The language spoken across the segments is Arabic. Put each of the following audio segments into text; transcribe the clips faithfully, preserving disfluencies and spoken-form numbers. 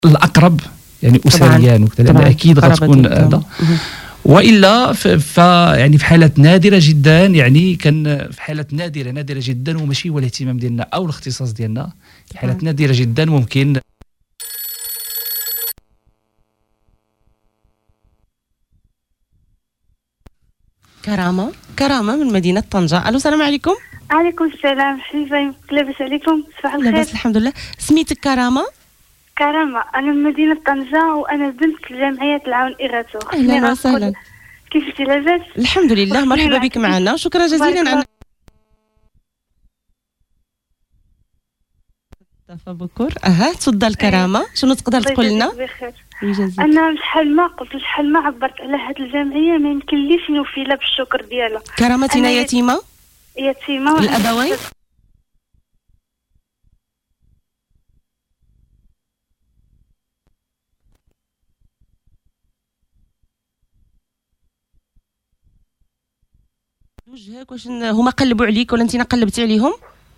الاقرب يعني اسريا وكذا، لان اكيد غتكون هذا. والا ف يعني في حالات نادره جدا، يعني كان في حالات نادره نادره جدا وماشي هو الاهتمام ديالنا او الاختصاص ديالنا، في حالات نادره جدا ممكن. كرامه كرامه من مدينه طنجه. الو السلام عليكم. عليكم السلام حبيبي، لاباس عليكم؟ صباح الخير. لاباس الحمد لله. سميتك كرامه؟ كرامه، انا من مدينه طنجه وانا بنت في جمعيه العون إغاثو. اهلا وسهلا. كيفاش لاباس؟ الحمد لله، مرحبا بك معنا، شكرا جزيلا. عن مصطفى بكر. اها تفضل كرامه، شنو تقدر تقول لنا؟ انا شحال ما قلت شحال ما عبرت على هذه الجمعيه ما يمكنليش نوفي لها بالشكر ديالها. كرامتنا يتيمه؟ يتيمه الابوين؟ وجهك واش هما قلبوا عليك ولا انت قلبتي عليهم؟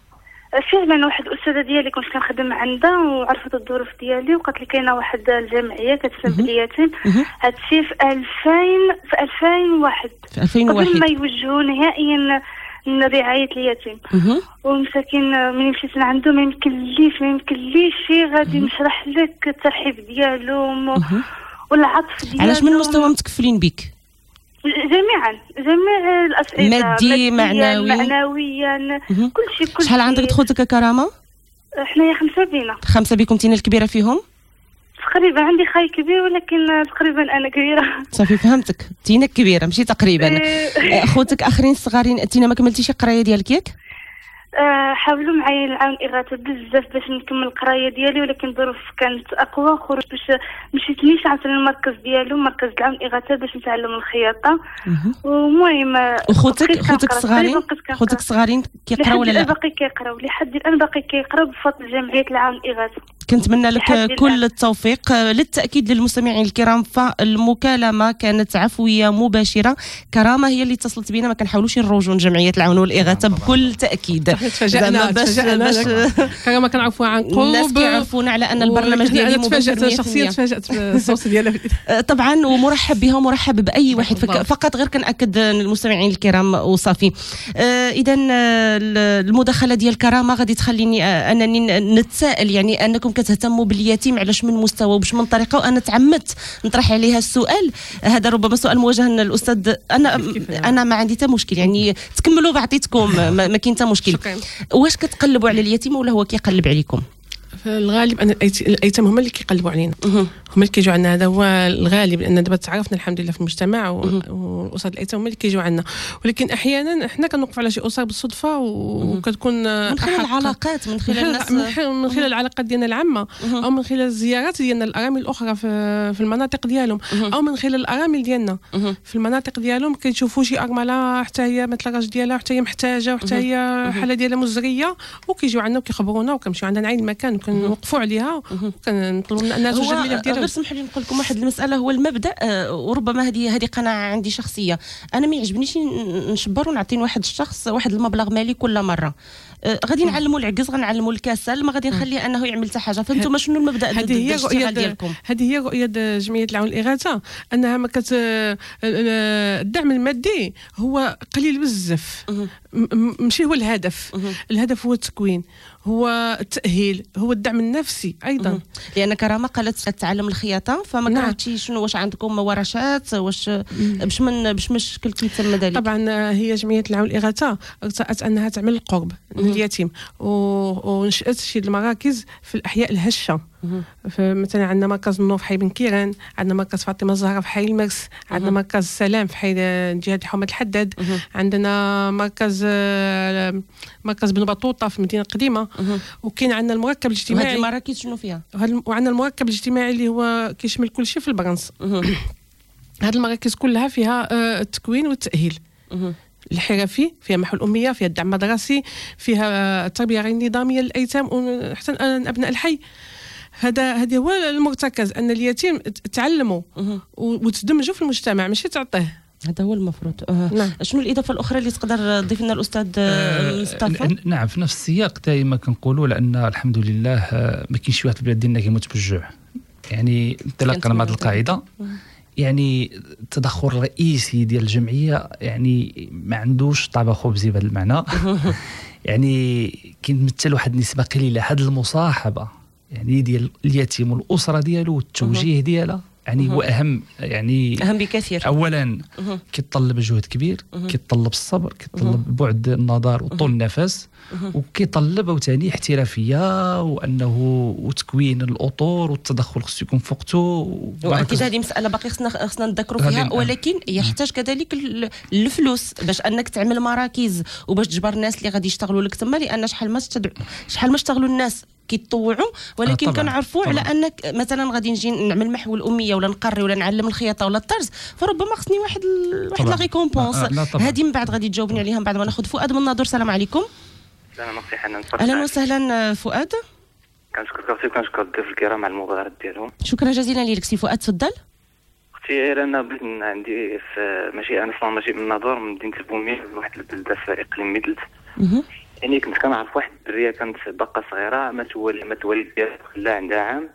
فعلا واحد الاستاذه ديالي كنت كنخدم عندها وعرفت الظروف ديالي وقالت لي كاينه واحد الجمعيه كتسمى باليتيم. هادشي في ألفين في ألفين وواحد في ألفين وواحد قبل ما يوجهوا نهائيا رعايه اليتيم. ومساكين ملي مشيت لعندو ما يمكنليش ما يمكنليش شي غادي نشرح لك الترحيب ديالهم والعطف ديالهم. علاش من مستوى متكفلين بك؟ جميعا جميع الأسئلة، مادي معنوي معنويا كل شيء كل شحال عندك خوتك كرامة؟ حنايا خمسة بينا. خمسة بكم، انتينا الكبيرة فيهم؟ تقريبا عندي خاي كبير ولكن تقريبا انا كبيرة. صافي فهمتك، انتينا كبيرة ماشي تقريبا. خوتك اخرين الصغارين انتينا ما كملتيش القراية ديالك ياك؟ أه حاولوا معايا العون إغاثة بزاف باش نكمل القرايه ديالي، ولكن الظروف كانت اقوى. خرجت باش مشيت نيش عند المركز ديالو، مركز العون إغاثة، باش نتعلم الخياطه. ومهم وخوتك خوتك الصغارين خوتك الصغارين كيقراو ولا لا؟ باقي كيقراو لحد الان، باقي كيقراو بفضل جمعيه العون إغاثة. كنتمنى لك كل التوفيق. للتأكيد للمستمعين الكرام فالمكالمة كانت عفوية مباشرة. كرامة هي اللي اتصلت بنا، ما كنحاولوش نروجوا جمعية العون والإغاثة بكل تأكيد. تفاجأنا تفاجأنا كرامة كنعرفوا عن قرب، الناس كيعرفونا على أن البرنامج ديالي مباشر. تفاجأت شخصيا، تفاجأت بالصوت ديالها طبعا، ومرحب بها ومرحب بأي واحد. فقط غير كنأكد للمستمعين الكرام وصافي. إذا المداخلة ديال كرامة غادي تخليني أنني نتساءل، يعني أنكم كتهتموا باليتيم علاش من مستوى وباش من طريقه، وانا تعمدت نطرح عليها السؤال هذا. ربما سؤال موجه للاستاذ. انا انا ما عندي حتى مشكل، يعني تكملوا بعطيتكم ما, ما كاين حتى مشكل. واش كتقلبوا على اليتيم ولا هو كيقلب عليكم؟ في الغالب ان الايتام هما اللي كيقلبوا علينا، هما اللي كيجوا عندنا. هذا هو الغالب، لان دابا تعرفنا الحمد لله في المجتمع، والاسر الايتام هما اللي كيجوا عندنا. ولكن احيانا حنا كنوقف على شي اسر بالصدفه وكتكون من خلال العلاقات، من خلال الناس، من خلال العلاقات ديالنا العامه، او من خلال الزيارات ديالنا الارامل الاخرى في في المناطق ديالهم، او من خلال الارامل ديالنا في المناطق ديالهم. كيشوفوا شي ارمله حتى هي مثل الراجل ديالها، حتى هي محتاجه، وحتى هي الحاله ديالها مزريه، وكيجيو عندنا وكيخبرونا، وكنمشيو عندنا نعين المكان كنوقفوا عليها وكنطلبوا من الناس توجد الملف ديالها. غير سمحوا لي نقول لكم واحد المساله، هو المبدا، وربما هذه هذه قناعه عندي شخصيه. انا ما يعجبنيش نشبر ونعطي واحد الشخص واحد المبلغ مالي كل مره. غادي نعلموا العجز، غنعلموا الكسل، ما غادي نخليه انه يعمل حتى حاجه. فانتم شنو المبدا الاشتغال ديالكم؟ هذه هي رؤيه جمعيه العون الإغاثة، انها ما كت الدعم المادي هو قليل بزاف، ماشي هو الهدف. الهدف هو التكوين، هو التأهيل، هو الدعم النفسي أيضا. لأن كرامة قالت تعلم الخياطة، فما نعم. كرهتي شنو واش عندكم ورشات واش باش من باش مش كل كيتم ذلك؟ طبعا هي جمعية العون الإغاثة ارتأت أنها تعمل القرب لليتيم، ونشأت شي المراكز في الأحياء الهشة. فمثلا عندنا مركز النور في حي بن كيران، عندنا مركز فاطمه الزهراء في حي المرس، عندنا مركز السلام في حي جهه حومه الحداد، عندنا مركز مركز بن بطوطه في المدينه القديمه، وكاين عندنا المركب الاجتماعي. هذه المراكز شنو فيها؟ وعندنا المركب الاجتماعي اللي هو كيشمل كل شيء في البرنس. هذه المراكز كلها فيها التكوين والتاهيل الحرفي، فيها محو الاميه، فيها الدعم المدرسي، فيها التربيه غير النظاميه للايتام وحتى ابناء الحي. هذا هذا هو المرتكز، ان اليتيم تعلموا وتدمجوا في المجتمع، ماشي تعطيه. هذا هو المفروض. آه. نعم. شنو الاضافه الاخرى اللي تقدر تضيف لنا الاستاذ مصطفى؟ آه نعم، في نفس السياق دائما كنقولوا، لان الحمد لله ما كاينش شي واحد في البلاد ديالنا كيموت بالجوع. يعني انطلاقا من هذه القاعده يعني التدخل الرئيسي ديال الجمعيه يعني ما عندوش طابع خبزي بهذا المعنى. يعني كيمثل واحد النسبه قليله هذه المصاحبه يعني ديال اليتيم والاسره ديالو والتوجيه ديالها يعني هو اهم يعني اهم بكثير. اولا كيتطلب جهد كبير، كيتطلب الصبر، كيتطلب بعد النظر وطول النفس، وكيطلب عاوتاني احترافيه وانه وتكوين الاطر والتدخل خصو يكون في وقته. واكيد هذه مساله باقي خصنا خصنا نذكروا فيها، ولكن يحتاج كذلك الفلوس باش انك تعمل مراكز وباش تجبر الناس اللي غادي يشتغلوا لك تما، لان شحال ما شحال ما اشتغلوا الناس كيتطوعوا، ولكن آه كنعرفوا على انك مثلا غادي نجي نعمل محو الاميه ولا نقري ولا نعلم الخياطه ولا الطرز، فربما خصني واحد ال... واحد لا ريكومبونس. هذه من بعد غادي تجاوبني عليها من بعد ما ناخذ فؤاد من الناظور. السلام عليكم. السلام عليكم حنان. اهلا وسهلا فؤاد. كنشكرك اختي وكنشكر الضيوف الكرام على المبادرات ديالهم. شكرا جزيلا لك سي فؤاد، تفضل. اختي انا بغيت عندي في ماشي انا اصلا ماشي من الناظور، من مدينه البوميه، واحد البلده في اقليم ميدلت. يعني كنت كنعرف واحد الدريه كانت باقا صغيره، ما تولي ما تولد ديالها خلاها عندها عام،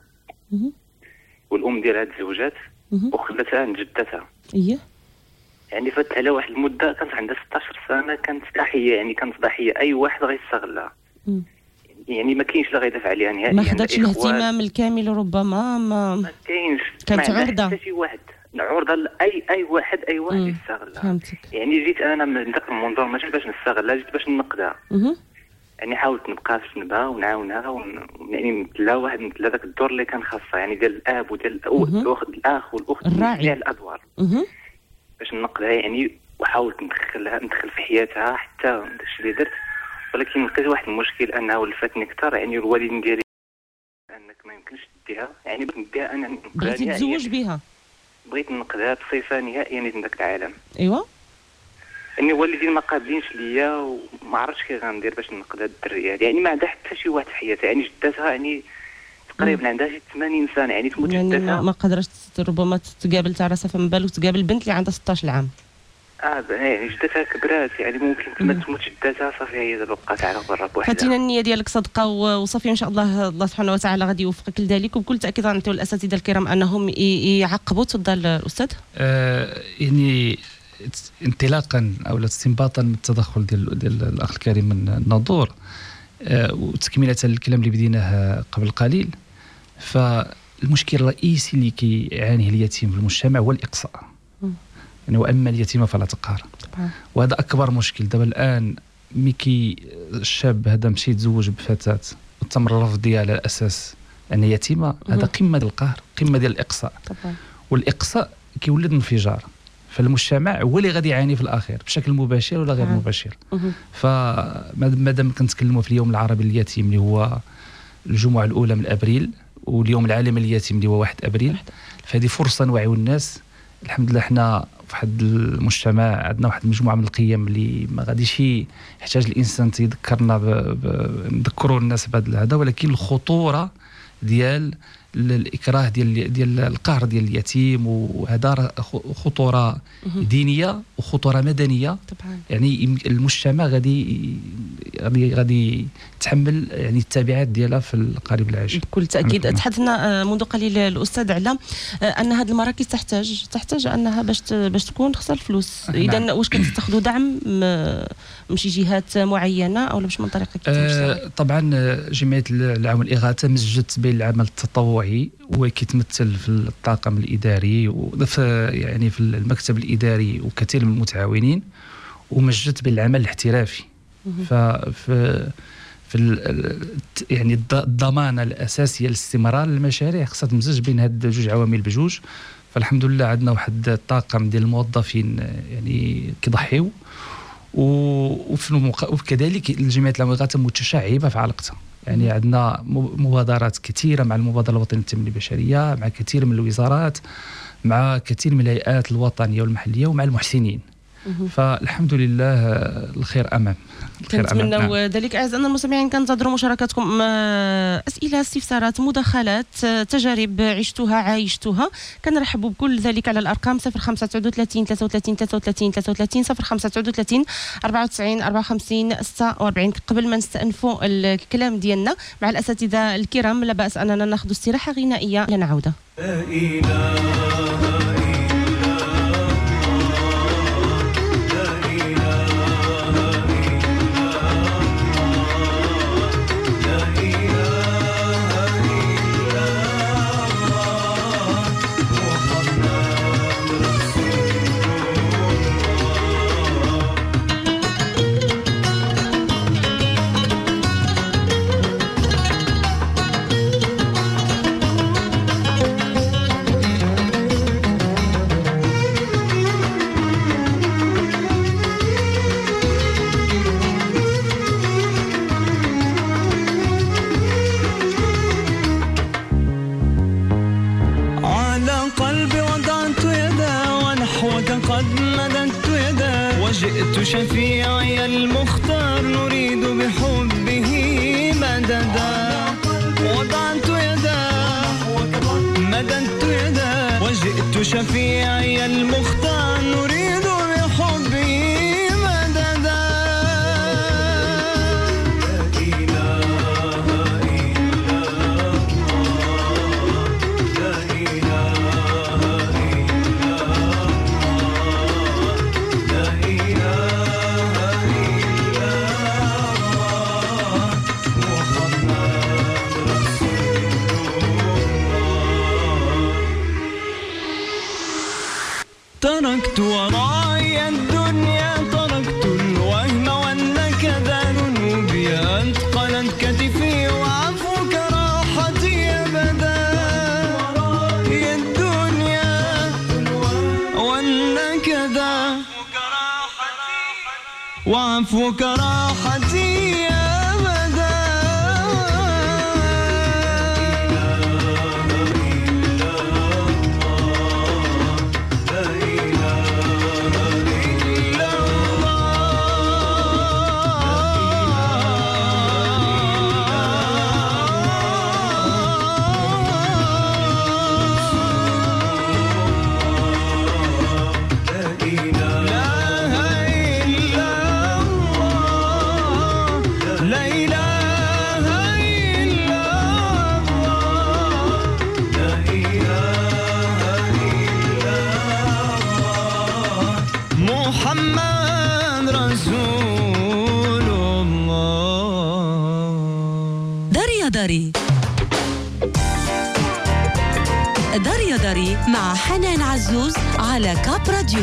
والام ديالها تزوجات وخلاتها عند جدتها. اييه. يعني فاتت على واحد المده كانت عندها ستة عشر سنه، كانت ضحيه، يعني كانت ضحيه اي واحد غيستغلها. يعني ما كاينش اللي غيدافع عليها نهائيا، ما خداتش الاهتمام الكامل، ربما ما ما كاينش، كانت عرضه حتى شي واحد عرضه لاي اي واحد اي واحد يستغلها. فهمتك. يعني جيت انا من ذاك المنظور ماشي باش نستغلها، جيت باش ننقذها. يعني حاولت نبقى في جنبها ونعاونها ون... يعني نمثلها واحد نمثلها ذاك الدور اللي كان خاصها، يعني ديال الاب وديال الاخ الاخ والاخت، ديال الادوار باش ننقذها. يعني وحاولت ندخلها ندخل في حياتها حتى داكشي اللي درت، ولكن لقيت واحد المشكل انها ولفتني اكثر. يعني الوالدين ديالي انك ما يمكنش تديها، يعني بغيت نديها انا، بغيتي تزوج بها، بغيت ننقذها بصفه نهائيا من ذاك العالم. ايوا. اني والدين ما قابلينش ليا وما عرفتش كي غندير باش ننقذ هاد الدريه هادي. يعني ما عندها حتى شي واحد في حياتها، يعني جدتها يعني تقريبا عندها شي ثمانين سنه، يعني تموت يعني جدتها ما قدرتش ربما تقابل تاع راسها، فما بالك تقابل بنت اللي عندها ستة عشر عام. اه يعني جدتها كبرات، يعني ممكن تما تموت جدتها صافي هي دابا بقات على برا بوحدها. فاتينا النيه ديالك صدقه وصافي ان شاء الله الله سبحانه وتعالى غادي يوفقك لذلك، وبكل تاكيد غنعطيو الاساتذه الكرام انهم يعقبوا. تفضل الاستاذ. آه يعني انطلاقا او استنباطا من التدخل ديال ديال الاخ الكريم من الناظور، آه وتكمله الكلام اللي بديناه قبل قليل، فالمشكل الرئيسي اللي كيعانيه اليتيم في المجتمع هو الاقصاء. يعني واما اليتيمه فلا تقهر، وهذا اكبر مشكل دابا الان. ميكي الشاب هذا مشي يتزوج بفتاه وتم الرفض ديالها على اساس انها يتيمه، هذا قمه ديال القهر، قمه ديال الاقصاء. طبعا. والاقصاء كيولد انفجار، فالمجتمع هو اللي غادي يعاني في الاخير بشكل مباشر ولا غير آه. مباشر. فمادام كنتكلموا في اليوم العربي لليتيم اللي هو الجمعه الاولى من ابريل، واليوم العالمي لليتيم اللي هو واحد ابريل، فهذه فرصه نوعيو الناس. الحمد لله حنا في واحد المجتمع عندنا واحد المجموعه من القيم اللي ما غاديش يحتاج الانسان يذكرنا نذكروا الناس بهذا هذا، ولكن الخطوره ديال الاكراه ديال ديال القهر ديال اليتيم، وهذا خطوره دينيه وخطوره مدنيه. طبعا. يعني المجتمع غادي غادي غادي يتحمل يعني التبعات ديالها في القريب العاجل بكل تاكيد. تحدثنا منذ قليل الاستاذ على ان هذه المراكز تحتاج تحتاج انها باش باش تكون خصها الفلوس. اذا نعم. واش كتاخذوا دعم من شي جهات معينه او باش من طريقه أه طبعا جمعيه العون الاغاثه مزجت بين العمل التطوعي وكيتمثل في الطاقم الاداري وفي يعني في المكتب الاداري وكثير من المتعاونين، ومجدت بالعمل الاحترافي. ففي في يعني الضمانه الاساسيه لاستمرار المشاريع خصها تمزج بين هاد جوج عوامل بجوج. فالحمد لله عندنا واحد الطاقم ديال الموظفين يعني كيضحيو، وكذلك الجمعيه العون الاغاثه متشعبه في علاقتها. يعني عندنا مبادرات كثيره مع المبادره الوطنيه للتنميه البشريه، مع كثير من الوزارات، مع كثير من الهيئات الوطنيه والمحليه، ومع المحسنين. فالحمد لله الخير امام. كنتمنوا ذلك. اعزائنا المستمعين كننتظروا مشاركاتكم، اسئله، استفسارات، مداخلات، تجارب عشتوها عايشتوها. كنرحبوا بكل ذلك على الارقام صفر خمسة ثلاثة ثلاثة ثلاثة ثلاثة ثلاثة ثلاثة ثلاثة صفر خمسة ثلاثة أربعة وتسعين أربعة وخمسين ستة وأربعين. قبل ما نستأنفوا الكلام ديالنا مع الاساتذه الكرام لا باس اننا ناخذ استراحه غنائيه لنعود. لا إله جئت شفيعي المختار نريد بحبه مددا وضعت يدا مددت يدا وجئت شفيعي المختار نريد بحبه مددا. تركت وراي الدنيا تركت الوهم والنكد ذنوبي أثقلت كتفي وعفوك راحتي أبدا. هي الدنيا والنكد وعفوك راحتي أبدا. محمد رسول الله. داري يا داري داري يا داري مع حنان عزوز على كاب راديو.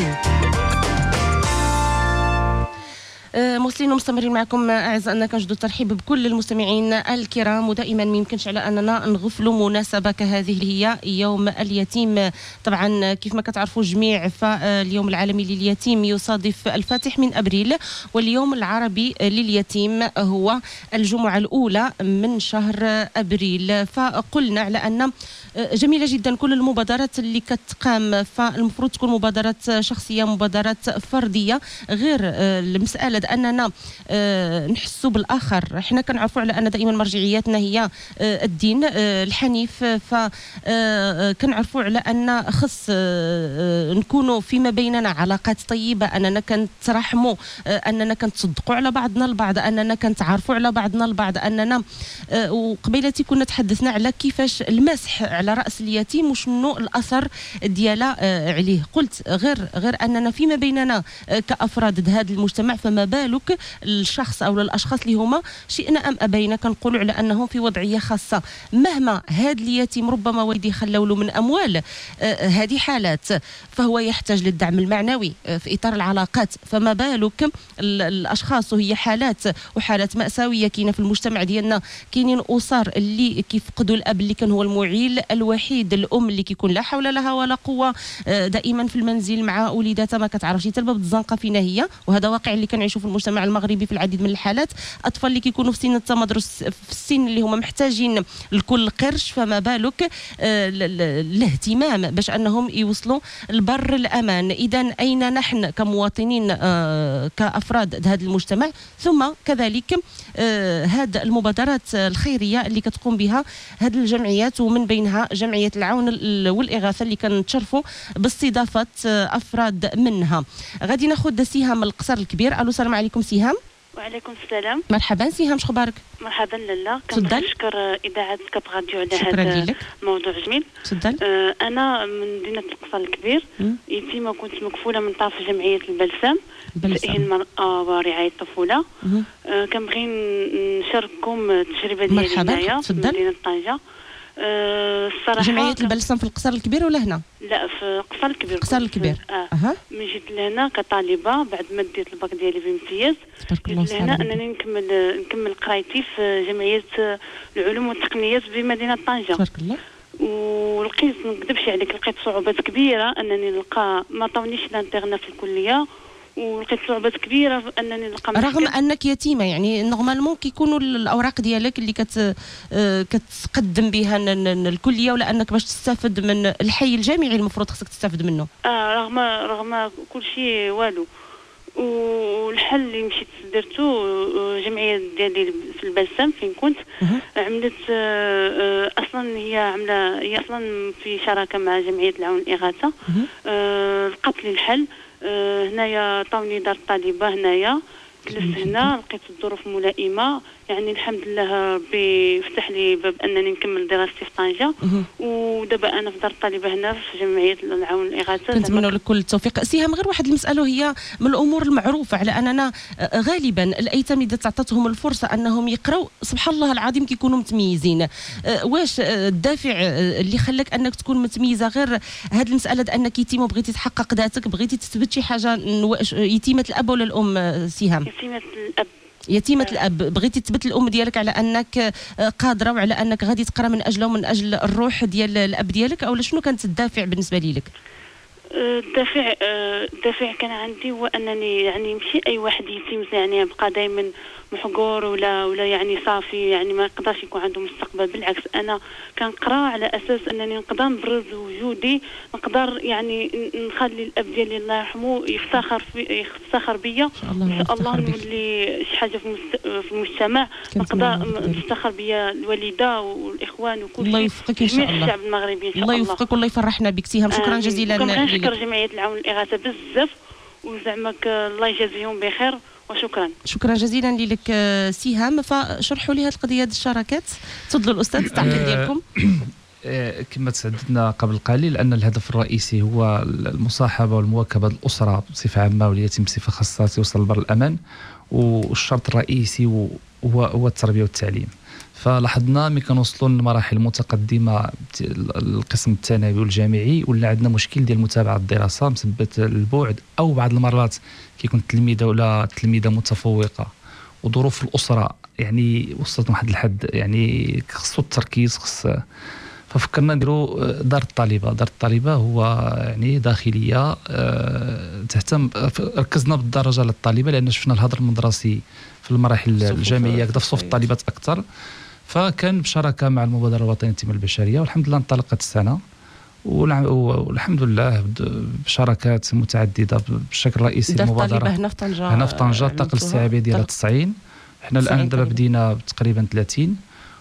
مواصلين ومستمرين معكم اعزائنا. كنجدوا الترحيب بكل المستمعين الكرام، ودائما ما يمكنش على اننا نغفلوا مناسبه كهذه هي يوم اليتيم. طبعا كيف ما كتعرفوا الجميع فاليوم العالمي لليتيم يصادف الفاتح من ابريل، واليوم العربي لليتيم هو الجمعه الاولى من شهر ابريل. فقلنا على ان جميله جدا كل المبادرات اللي كتقام، فالمفروض تكون مبادرات شخصيه، مبادرات فرديه، غير المساله اننا نحسوا بالاخر. حنا كنعرفوا على ان دائما مرجعياتنا هي الدين الحنيف، فكنعرفوا على ان خص نكونوا فيما بيننا علاقات طيبه، اننا كنترحموا، اننا كنتصدقوا على بعضنا البعض، اننا كنتعارفوا على بعضنا البعض، اننا وقبيلتي كنا تحدثنا على كيفاش المسح على راس اليتيم وشنو الاثر ديالها عليه. قلت غير غير اننا فيما بيننا كافراد هذا المجتمع، فما بالك الشخص او الاشخاص اللي هما شئنا ام ابينا كنقولوا على انهم في وضعيه خاصه. مهما هذا اليتيم ربما والدي خلوا له من اموال، هذه آه حالات، فهو يحتاج للدعم المعنوي آه في اطار العلاقات، فما بالك الاشخاص وهي حالات وحالات ماساويه كاينه في المجتمع ديالنا. كاينين اسر اللي كيفقدوا الاب اللي كان هو المعيل الوحيد، الام اللي كيكون لا حول لها ولا قوه آه دائما في المنزل مع وليداتها، ما كتعرفش حتى الباب الزنقه فينا هي، وهذا واقع اللي كنعيشوا في في المجتمع المغربي في العديد من الحالات اطفال اللي كيكونوا في سن التمدرس في السن اللي هما محتاجين لكل قرش، فما بالك الاهتمام باش انهم يوصلوا لبر الامان. اذا اين نحن كمواطنين كافراد هذا المجتمع، ثم كذلك هذه المبادرات الخيريه اللي كتقوم بها هذه الجمعيات، ومن بينها جمعيه العون والاغاثه اللي كنتشرفوا باستضافه افراد منها. غادي ناخذ سهام القصر الكبير. الو السلام عليكم سهام. وعليكم السلام. مرحبا سهام، شخو بارك؟ مرحبا لاله، كنشكر اذاعه كاب راديو على هذا الموضوع جميل. تفضل. آه انا من مدينه القصر الكبير، يتيمه كنت مكفوله من طرف جمعيه البلسام تأهيل المرأة ورعاية الطفولة. آه كنبغي نشارككم التجربة ديالي هنايا في مدينة طنجة. أه الصراحه جمعيه البلسم في القصر الكبير ولا هنا؟ لا في القصر الكبير. القصر الكبير. اه, أه. من جيت لهنا كطالبه بعد ما ديت الباك ديالي بامتياز، جيت لهنا انني نكمل نكمل قرايتي في جمعيه العلوم والتقنيات بمدينه طنجه. تبارك الله. ولقيت ما نكذبش عليك، لقيت صعوبات كبيره انني نلقى، ما عطاونيش الانترنت في الكليه، ولقيت صعوبات كبيره في انني نلقى رغم انك يتيمه. يعني نورمالمون كيكونوا الاوراق ديالك اللي كت كتقدم بها الكليه، ولا انك باش تستافد من الحي الجامعي المفروض خصك تستافد منه. اه رغم رغم كل شيء والو. والحل اللي مشيت درتو جمعيه ديالي في البلسم فين كنت عملت آه اصلا هي عامله هي اصلا في شراكه مع جمعيه العون والاغاثه. آه لقات لي الحل. آه هنايا عطاوني دار الطالبه، هنايا جلست هنا، لقيت الظروف ملائمه، يعني الحمد لله ربي فتح لي باب انني نكمل دراستي في طنجه. ودابا انا في دار الطالبه هنا في جمعيه العون والاغاثه. كنتمنوا لك كل التوفيق. سهام، غير واحد المساله هي من الامور المعروفه على اننا غالبا الايتام اذا تعطتهم الفرصه انهم يقراوا سبحان الله العظيم كيكونوا متميزين. واش الدافع اللي خلاك انك تكون متميزه غير هذه المساله انك يتيم وبغيتي تحقق ذاتك، بغيتي تثبت شي حاجه؟ يتيمه الاب ولا الام سهام؟ يتيمه الاب. يتيمة الأب، بغيتي تثبت الأم ديالك على أنك قادرة وعلى أنك غادي تقرا من أجله ومن أجل الروح ديال الأب ديالك، أو شنو كانت الدافع بالنسبة لي لك؟ الدافع الدافع كان عندي هو أنني يعني ماشي أي واحد يتيم يعني يبقى دائما محقور ولا ولا يعني صافي، يعني ما يقدرش يكون عنده مستقبل. بالعكس أنا كنقرا على أساس أنني نقدر نبرز وجودي، نقدر يعني نخلي الأب ديالي الله يرحمه يفتخر في يفتخر بيا إن شاء الله، نولي شي حاجة في, في المجتمع، نقدر تفتخر بيا الوالدة والإخوان وكل شيء. الله يوفقك إن شاء الله. الشعب المغربي إن شاء الله. الله يوفقك والله يفرحنا بك سهام. شكرا جزيلا. كنشكر جمعية العون والإغاثة بزاف، وزعمك الله يجازيهم بخير، وشكرا. شكرا جزيلا لك سهام. فشرحوا لي هذه القضيه ديال الشراكات. تفضلوا الاستاذ التعقيب ديالكم. كما تحدثنا قبل قليل ان الهدف الرئيسي هو المصاحبه والمواكبه الاسره بصفه عامه واليتيم بصفه خاصه يوصل لبر الامان، والشرط الرئيسي هو هو التربيه والتعليم. فلاحظنا ملي كنوصلوا لمراحل متقدمه القسم الثانوي والجامعي ولا عندنا مشكل ديال متابعه الدراسه مثبت البعد، او بعض المرات كيكون التلميذه ولا التلميذه متفوقه وظروف الاسره يعني وصلت لواحد الحد يعني خصو التركيز خص. ففكرنا نديروا دار الطالبه. دار الطالبه هو يعني داخليه تهتم، ركزنا بالدرجه للطالبه لان شفنا الهدر المدرسي في المراحل الجامعيه كذا في صف الطالبات اكثر. فكان بشراكه مع المبادره الوطنيه للتنميه البشريه، والحمد لله انطلقت السنه والحمد لله بشراكات متعدده بشكل رئيسي. المبادره هنا في طنجه هنا في طنجه الطاقه الاستيعابيه ديالها تسعين، احنا الان دابا بدينا تقريبا ثلاثين،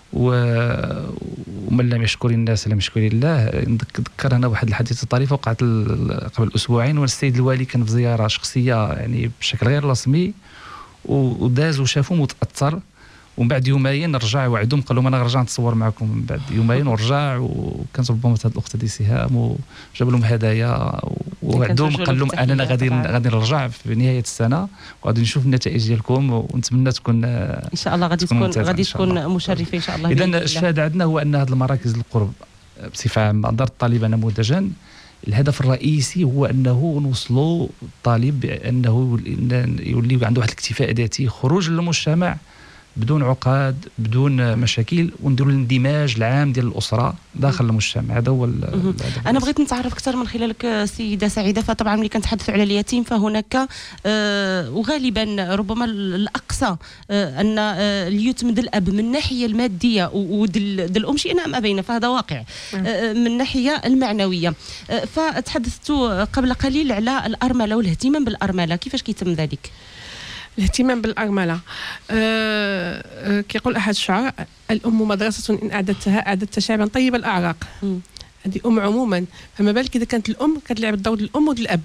ومن لم يشكر الناس لم يشكر الله. نذكر هنا واحد الحادثه طريفه وقعت قبل اسبوعين، والسيد الوالي كان في زياره شخصيه يعني بشكل غير رسمي، وداز وشافو متاثر، ومن بعد يومين رجع وعدهم قال لهم انا غنرجع نتصور معكم من بعد يومين، ورجع وكانت ربما هذه الاخت هذه سهام وجاب لهم هدايا وعدهم قال لهم انا غادي غادي نرجع في نهايه السنه وغادي نشوف النتائج ديالكم، ونتمنى تكون ان شاء الله غادي تكون غادي تكون مشرفه ان شاء الله. اذا الشهاده عندنا هو ان هذه المراكز القرب بصفه عامه دار الطالبه نموذجا، الهدف الرئيسي هو انه نوصلوا الطالب انه يولي عنده واحد الاكتفاء ذاتي، خروج للمجتمع بدون عقاد بدون مشاكل، ونديروا الاندماج العام ديال الاسره داخل المجتمع. هذا هو انا بغيت نتعرف اكثر من خلالك سيده سعيده. فطبعا ملي كنتحدثوا على اليتيم فهناك آه وغالبا ربما الاقصى آه ان آه اليتم ديال الاب من الناحيه الماديه وديال الام شئنا ام ابينا، فهذا واقع آه من الناحيه المعنويه. آه فتحدثتوا قبل قليل على الارمله والاهتمام بالارمله، كيفاش كيتم ذلك؟ الاهتمام بالأرملة أه أه كيقول أحد الشعراء: الأم مدرسة إن أعددتها أعددت شعبا طيب الأعراق. هذه أم عموما، فما بالك إذا كانت الأم كتلعب الدور ديال الأم وديال الأب.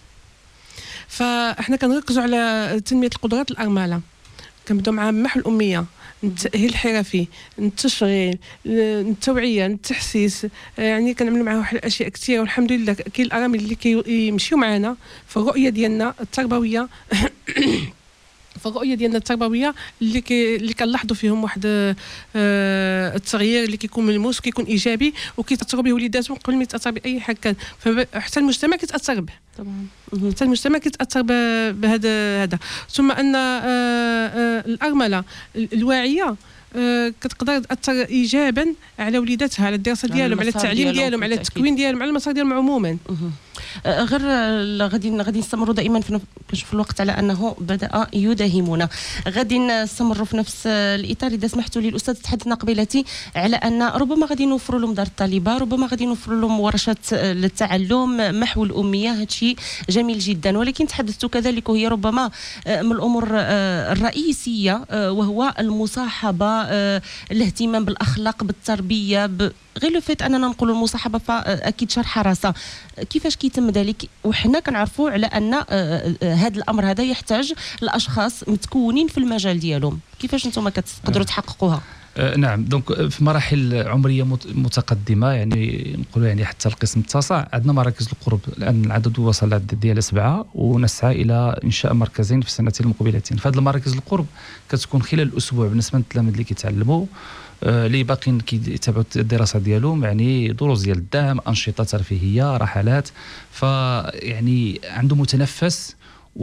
فإحنا كنركزوا على تنمية القدرات الأرملة، كنبداو مع محو الأمية، التأهيل الحرفي، التشغيل، التوعية، التحسيس، يعني كنعملوا معاه واحد الأشياء كثيرة. والحمد لله كاين الأرامل اللي كيمشيو معنا في الرؤية ديالنا التربوية في الرؤيه ديالنا التربويه اللي كي اللي كنلاحظوا فيهم واحد آه التغيير اللي كيكون ملموس وكيكون ايجابي وكيتاثروا به وليداتهم قبل ما يتاثر باي حاجه كان. فحتى المجتمع كيتاثر به طبعا، حتى المجتمع كيتاثر بهذا هذا. ثم ان آه آه الارمله الواعيه آه كتقدر تاثر ايجابا على وليداتها، على الدراسه ديالهم، على التعليم ديالهم، على التكوين ديالهم، على المسار ديالهم عموما. غير غادي غادي نستمروا دائما في كنشوف الوقت على انه بدا يداهمنا. غادي نستمروا في نفس الاطار. اذا سمحتوا لي الاستاذ تحدثنا قبيلتي على ان ربما غادي نوفروا لهم دار الطالبه، ربما غادي نوفروا لهم ورشات للتعلم، محو الاميه، هذا شيء جميل جدا. ولكن تحدثتوا كذلك وهي ربما من الامور الرئيسيه وهو المصاحبه، الاهتمام بالاخلاق، بالتربيه، ب... غير لو فيت اننا نقولوا المصاحبه فاكيد شرح راسها. كيفاش كيتم ذلك وحنا كنعرفوا على ان هذا الامر هذا يحتاج لاشخاص متكونين في المجال ديالهم، كيفاش انتم كتقدروا تحققوها؟ آه نعم، دونك في مراحل عمريه متقدمه، يعني نقولوا يعني حتى القسم التاسع عندنا مراكز القرب الان، العدد وصل ديال سبعه، ونسعى الى انشاء مركزين في السنتين المقبلتين. فهذه المراكز القرب كتكون خلال الاسبوع بالنسبه للتلاميذ اللي كيتعلموا، اللي باقيين كيتابعوا الدراسه ديالهم، يعني دروس ديال الدعم، انشطه ترفيهيه، رحلات. فيعني عنده متنفس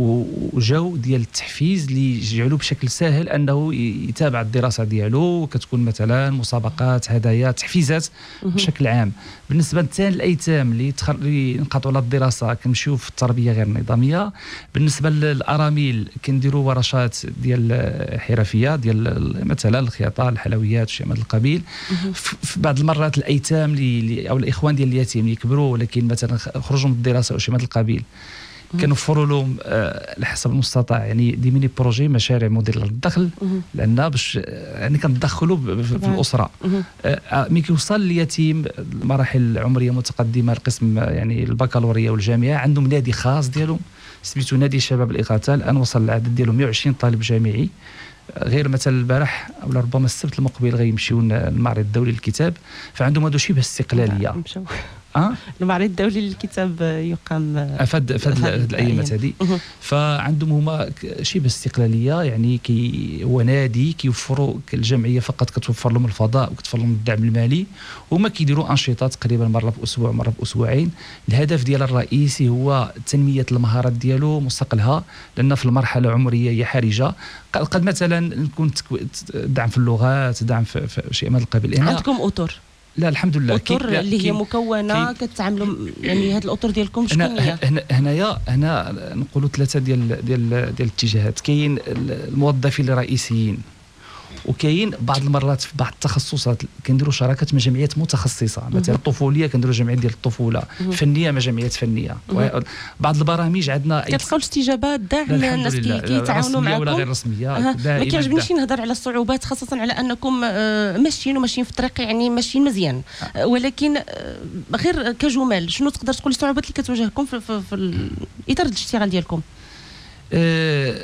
وجو ديال التحفيز اللي يجعلوا بشكل سهل انه يتابع الدراسه ديالو. كتكون مثلا مسابقات، هدايا، تحفيزات بشكل عام. بالنسبه للثاني الايتام اللي ينقطعوا على الدراسه كنمشيو في التربيه غير النظاميه. بالنسبه للارامل كنديروا ورشات ديال حرفيه ديال مثلا الخياطه، الحلويات، شيء من هذا القبيل. في بعض المرات الايتام اللي او الاخوان ديال اليتيم اللي يكبروا ولكن مثلا خرجوا من الدراسه او شيء من هذا القبيل، كنوفروا لهم على حسب المستطاع يعني دي ميني بروجي، مشاريع مديره للدخل، لان باش يعني كندخلوا في الاسره. ملي كيوصل اليتيم المراحل العمريه متقدمه، القسم يعني البكالوريا والجامعه، عندهم نادي خاص ديالهم سميتو نادي شباب الاغاثه. الان وصل العدد ديالهم مئة وعشرين طالب جامعي. غير مثلا البارح او ربما السبت المقبل غيمشيو للمعرض الدولي للكتاب، فعندهم هذا شبه استقلاليه. أه؟ المعرض الدولي للكتاب يقام فد فد الايامات هذه. فعندهم هما شبه استقلاليه، يعني كي هو نادي كيوفروا الجمعيه فقط كتوفر لهم الفضاء وكتوفر لهم الدعم المالي، وهما كيديروا انشطه تقريبا مره في اسبوع مره في اسبوعين. الهدف ديال الرئيسي هو تنميه المهارات ديالو مستقلها، لان في المرحله العمريه هي حرجه. قد مثلا نكون دعم في اللغات، دعم في, في شيء من هذا القبيل. عندكم اطر؟ لا الحمد لله. الاطر اللي هي مكونه كتعاملوا يعني هاد الاطر ديالكم شكون هي؟ هنا هنايا هنا نقولوا ثلاثه ديال ديال ديال الاتجاهات. كاين الموظفين الرئيسيين، وكاين بعض المرات في بعض التخصصات كنديروا شراكات مع جمعيات متخصصه، مثلا الطفوليه كنديروا جمعيه ديال الطفوله، فنيه مع جمعيات فنيه. بعض البرامج عندنا كتلقاو استجابات داعمه، الناس كيتعاونوا معكم ولا غير رسميه. أه. ما كيعجبنيش نهضر على الصعوبات، خاصه على انكم ماشيين وماشيين في الطريق، يعني ماشيين مزيان. أه. ولكن غير كجمال شنو تقدر تقول الصعوبات اللي كتواجهكم في, في, في الاطار الاشتغال ديالكم؟ أه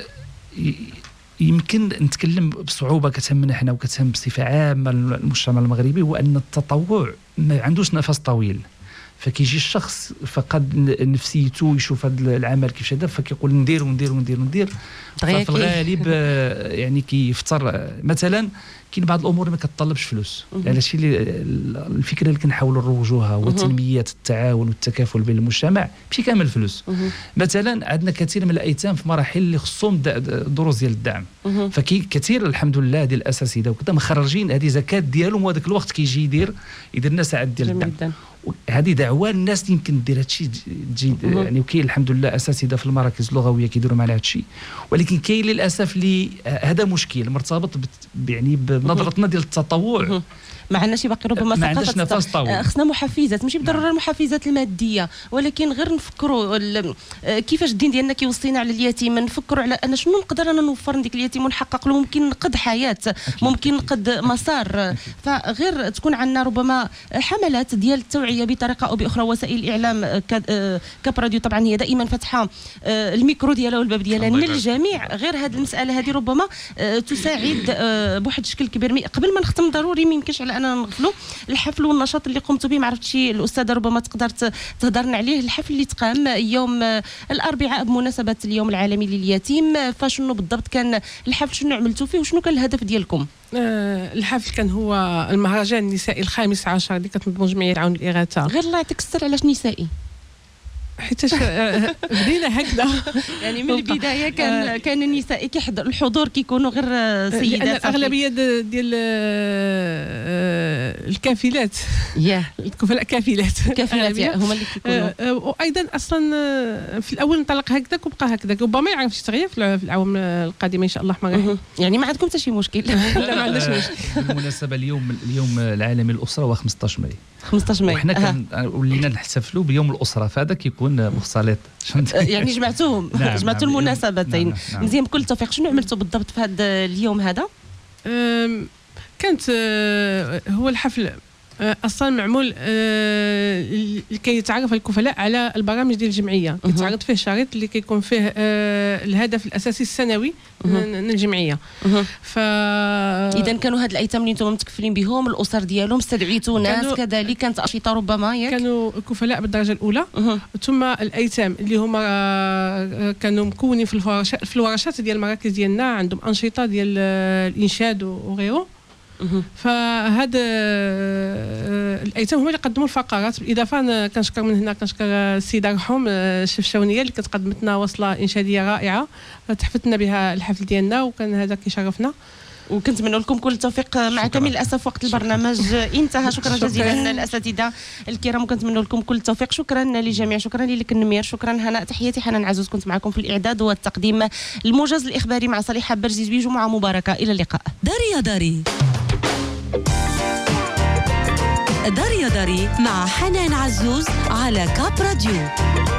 يمكن نتكلم بصعوبه كتهمنا حنا وكتهم بصفه عامه المجتمع المغربي، هو ان التطوع ما عندوش نفس طويل. فكيجي الشخص فقد نفسيته يشوف هذا العمل كيفاش هذا فكيقول ندير وندير وندير وندير ففي الغالب يعني كيفتر مثلا كاين بعض الامور ما كتطلبش فلوس. على شي الفكره اللي كنحاولوا نروجوها هو تنميه التعاون والتكافل بين المجتمع ماشي كامل فلوس. مثلا عندنا كثير من الايتام في مراحل اللي خصهم دروس ديال الدعم، فكي كثير الحمد لله ديال الاساتذه وكذا مخرجين هذه زكاه ديالهم وهذاك الوقت كيجي يدير يدير لنا ساعات ديال الدعم. هذه دعوه الناس يمكن دير هادشي تجي يعني وكاين الحمد لله اساتذه في المراكز اللغويه كيديروا معنا هادشي، ولكن كاين للاسف اللي هذا مشكل مرتبط يعني بنظرتنا ديال التطوع. ما عندناش باقي ربما ما عندناش نفس طويل. خصنا محفزات ماشي بالضروره المحفزات الماديه، ولكن غير نفكروا كيفاش الدين ديالنا كيوصينا على اليتيم، نفكروا على ان شنو نقدر انا نوفر لديك اليتيم ونحقق له ممكن نقد حياه أكيد. ممكن نقد مسار أكيد. فغير تكون عندنا ربما حملات ديال التوعيه بطريقه او باخرى. وسائل الاعلام كبراديو طبعا هي دائما فاتحه الميكرو ديالها والباب ديالها للجميع. غير هذه المساله هذه ربما تساعد بواحد الشكل كبير. قبل ما نختم ضروري ما يمكنش على انا نغفلوا الحفل والنشاط اللي قمتوا به. ما عرفتش الاستاذه ربما تقدر تهضرنا عليه. الحفل اللي تقام يوم الاربعاء بمناسبه اليوم العالمي لليتيم، فشنو بالضبط كان الحفل، شنو عملتوا فيه وشنو كان الهدف ديالكم؟ آه الحفل كان هو المهرجان النسائي الخامس عشر اللي كتنظم جمعيه عون الاغاثه. غير الله يعطيك الستر علاش نسائي؟ حيت بدينا هكذا يعني من البدايه كان كان النساء كيحضر الحضور كيكونوا غير سيدات. الاغلبيه ديال الكافلات ياه الكفلاء كافلات كافلات هما اللي كيكونوا. وايضا اصلا في الاول انطلق هكذاك وبقى هكذاك، ربما يعرف يتغير في العوام القادمه ان شاء الله. ما يعني ما عندكم حتى شي مشكل؟ لا ما عندناش مشكل. بالمناسبه اليوم اليوم العالمي للاسره هو خمسطاش ماي. خمسطاش ماي وحنا كان ولينا نحتفلوا بيوم الاسره، فهذا كيكون مختلط يعني جمعتوهم نعم جمعتوا نعم المناسبتين. نعم نعم. مزيان بكل التوفيق. شنو عملتوا بالضبط في هذا اليوم هذا؟ كانت هو الحفل اصلا معمول لكي يتعرف الكفلاء على البرامج ديال الجمعيه. كيتعرض فيه شريط اللي كيكون فيه الهدف الاساسي السنوي من الجمعيه. ف اذا كانوا هاد الايتام اللي نتوما متكفلين بهم الاسر ديالهم استدعيتوا ناس كذلك كانت انشطه ربما ياك؟ كانوا كفلاء بالدرجه الاولى ثم الايتام اللي هما كانوا مكونين في الورشات في الورشات ديال المراكز ديالنا، عندهم انشطه ديال الانشاد وغيره. فهذا الايتام هما اللي قدموا الفقرات. بالاضافه انا كنشكر من هنا كنشكر السيده رحوم الشفشاونيه اللي كتقدمت لنا وصله انشاديه رائعه تحفتنا بها الحفل ديالنا، وكان هذا كيشرفنا. وكنتمنى لكم كل التوفيق مع كامل. للاسف وقت البرنامج انتهى. شكرا جزيلا الاساتذه الكرام وكنتمنى لكم كل التوفيق. شكرا للجميع، شكرا لك النمير، شكرا هناء. تحياتي حنان عزوز، كنت معكم في الاعداد والتقديم الموجز الاخباري مع صالحه برزيزوي. جمعه مباركه، الى اللقاء. داري يا داري داري يا داري مع حنان عزوز على كاب راديو.